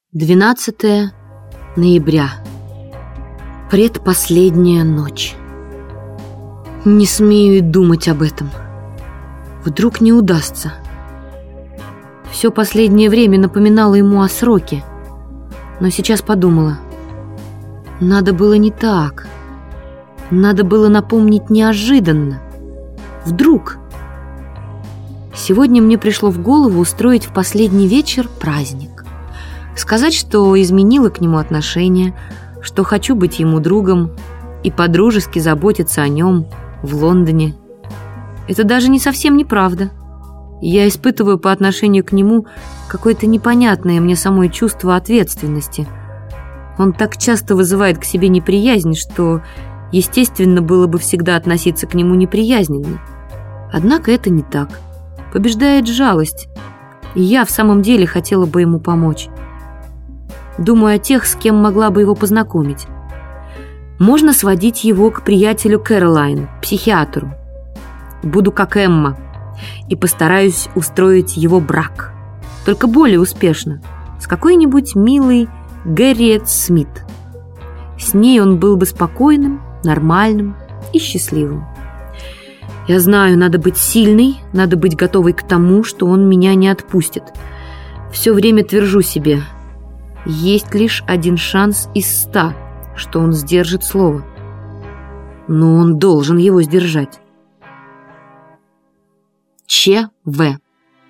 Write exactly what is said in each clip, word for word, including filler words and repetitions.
двенадцатое ноября. Предпоследняя ночь. Не смею и думать об этом. Вдруг не удастся. Все последнее время напоминало ему о сроке. Но сейчас подумала. Надо было не так. Надо было напомнить неожиданно. Вдруг. Сегодня мне пришло в голову устроить в последний вечер праздник. Сказать, что изменила к нему отношение, что хочу быть ему другом и по-дружески заботиться о нем в Лондоне. Это даже не совсем неправда. Я испытываю по отношению к нему какое-то непонятное мне самой чувство ответственности. Он так часто вызывает к себе неприязнь, что, естественно, было бы всегда относиться к нему неприязненно. Однако это не так. Побеждает жалость, и я в самом деле хотела бы ему помочь. Думаю о тех, с кем могла бы его познакомить. Можно сводить его к приятелю Кэролайн, психиатру. Буду как Эмма и постараюсь устроить его брак. Только более успешно. С какой-нибудь милой Гэрриет Смит. С ней он был бы спокойным, нормальным и счастливым. Я знаю, надо быть сильной, надо быть готовой к тому, что он меня не отпустит. Все время твержу себе: есть лишь один шанс из ста, что он сдержит слово. Но он должен его сдержать. Ч В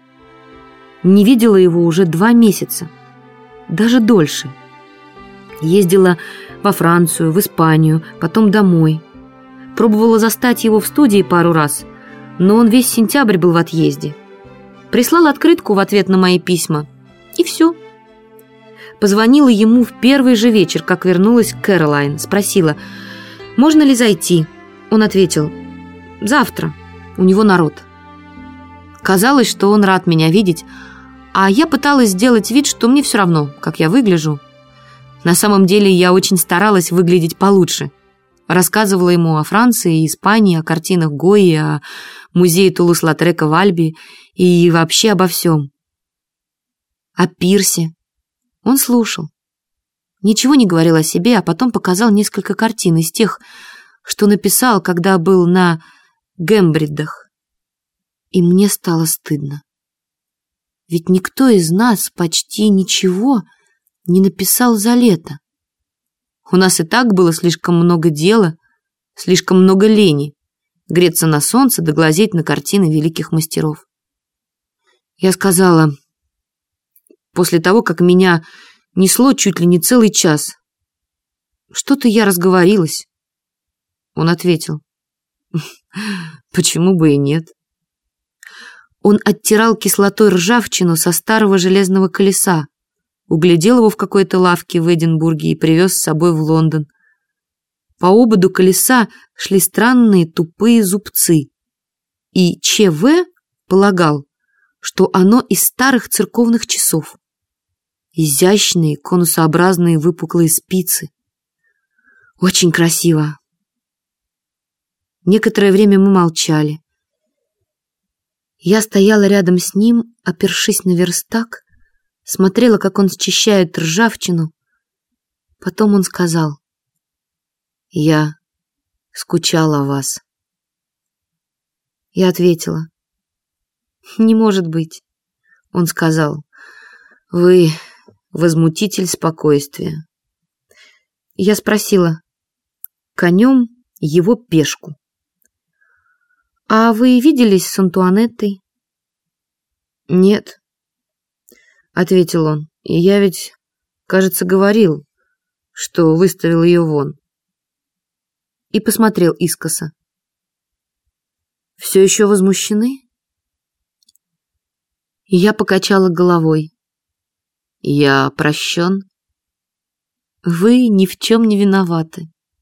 Не видела его уже два месяца. Даже дольше. Ездила во Францию, в Испанию, потом домой. Пробовала застать его в студии пару раз, но он весь сентябрь был в отъезде. Прислал открытку в ответ на мои письма. И все. Позвонила ему в первый же вечер, как вернулась Кэролайн. Спросила, можно ли зайти. Он ответил, завтра, у него народ. Казалось, что он рад меня видеть, а я пыталась сделать вид, что мне все равно, как я выгляжу. На самом деле я очень старалась выглядеть получше. Рассказывала ему о Франции, Испании, о картинах Гойи, о музее Тулус-Латрека в Альби и вообще обо всем. О пирсе. Он слушал. Ничего не говорил о себе, а потом показал несколько картин из тех, что написал, когда был на Гембридах. И мне стало стыдно. Ведь никто из нас почти ничего не написал за лето. У нас и так было слишком много дела, слишком много лени греться на солнце да глазеть на картины великих мастеров. Я сказала, после того, как меня несло чуть ли не целый час, что-то я разговорилась. Он ответил, почему бы и нет. Он оттирал кислотой ржавчину со старого железного колеса, углядел его в какой-то лавке в Эдинбурге и привез с собой в Лондон. По ободу колеса шли странные тупые зубцы, и Ч В полагал, что оно из старых церковных часов. Изящные конусообразные выпуклые спицы. Очень красиво. Некоторое время мы молчали. Я стояла рядом с ним, опершись на верстак, смотрела, как он счищает ржавчину. Потом он сказал, «Я скучал о вас». Я ответила, «Не может быть». Он сказал, «Вы возмутитель спокойствия». Я спросила, «Конем его пешку». «А вы виделись с Антуанеттой?» «Нет», — ответил он, «и я ведь, кажется, говорил, что выставил ее вон». И посмотрел искоса. «Все еще возмущены?» И я покачала головой. «Я прощен?» «Вы ни в чем не виноваты».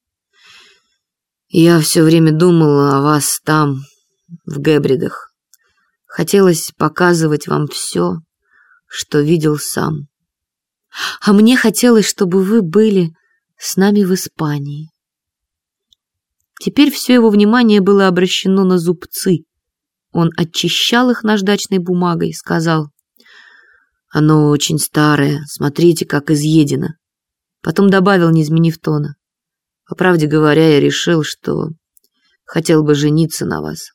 «Я все время думала о вас там, в Гембридах. Хотелось показывать вам все, что видел сам. А мне хотелось, чтобы вы были с нами в Испании». Теперь все его внимание было обращено на зубцы. Он очищал их наждачной бумагой, сказал, Оно очень старое, смотрите, как изъедено. Потом добавил, не изменив тона. По правде говоря, я решил, что хотел бы жениться на вас.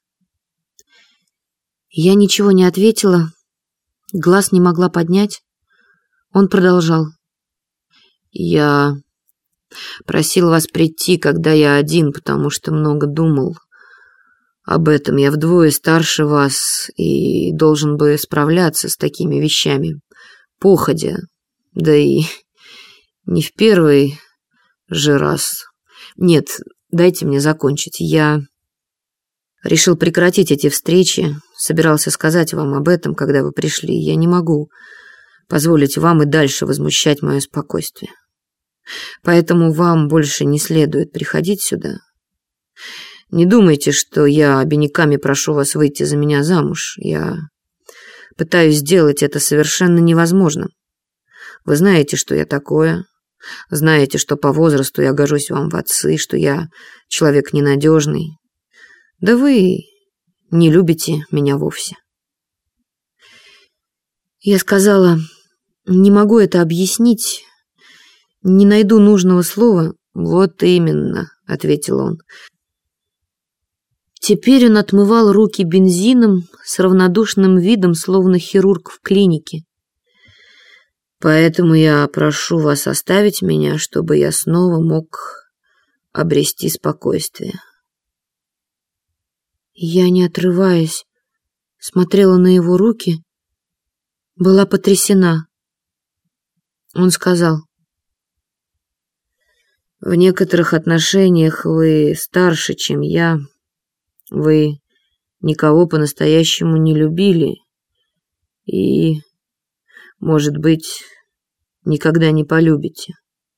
Я ничего не ответила, глаз не могла поднять. Он продолжал. Я просил вас прийти, когда я один, потому что много думал об этом. Я вдвое старше вас и должен бы справляться с такими вещами, походя, да и не в первый же раз. Нет, дайте мне закончить. Я решил прекратить эти встречи, собирался сказать вам об этом, когда вы пришли. Я не могу позволить вам и дальше возмущать мое спокойствие. Поэтому вам больше не следует приходить сюда. Не думайте, что я обиняками прошу вас выйти за меня замуж. Я пытаюсь сделать это совершенно невозможным. Вы знаете, что я такое. Знаете, что по возрасту я гожусь вам в отцы, что я человек ненадежный. Да вы не любите меня вовсе. Я сказала, не могу это объяснить, не найду нужного слова. Вот именно, ответил он. Теперь он отмывал руки бензином с равнодушным видом, словно хирург в клинике. Поэтому я прошу вас оставить меня, чтобы я снова мог обрести спокойствие. Я, не отрываясь, смотрела на его руки, была потрясена. Он сказал: «В некоторых отношениях вы старше, чем я. Вы никого по-настоящему не любили и, может быть, никогда не полюбите.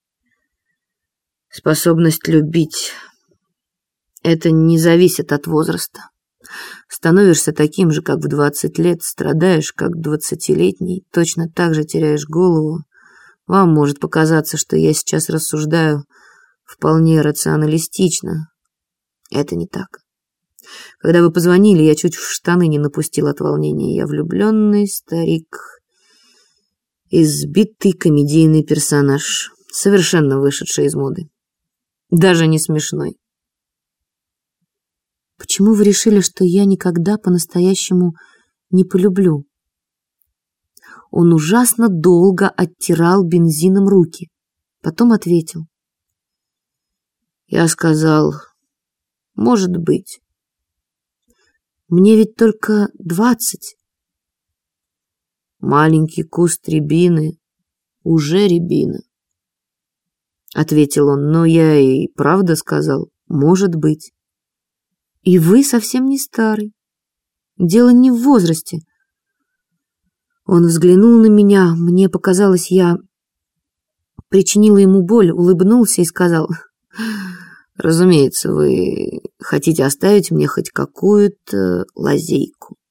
Способность любить — это не зависит от возраста. Становишься таким же, как в двадцать лет, страдаешь, как двадцатилетний, точно так же теряешь голову. Вам может показаться, что я сейчас рассуждаю вполне рационалистично. Это не так. Когда вы позвонили, я чуть в штаны не напустил от волнения. Я влюбленный старик, избитый комедийный персонаж, совершенно вышедший из моды. Даже не смешной. Почему вы решили, что я никогда по-настоящему не полюблю?» Он ужасно долго оттирал бензином руки. Потом ответил. Я сказал, может быть. Мне ведь только двадцать. Маленький куст рябины уже рябина, ответил он, но я и правда сказал, может быть. И вы совсем не старый. Дело не в возрасте. Он взглянул на меня, мне показалось, я причинила ему боль, улыбнулся и сказал: разумеется, вы хотите оставить мне хоть какую-то лазейку.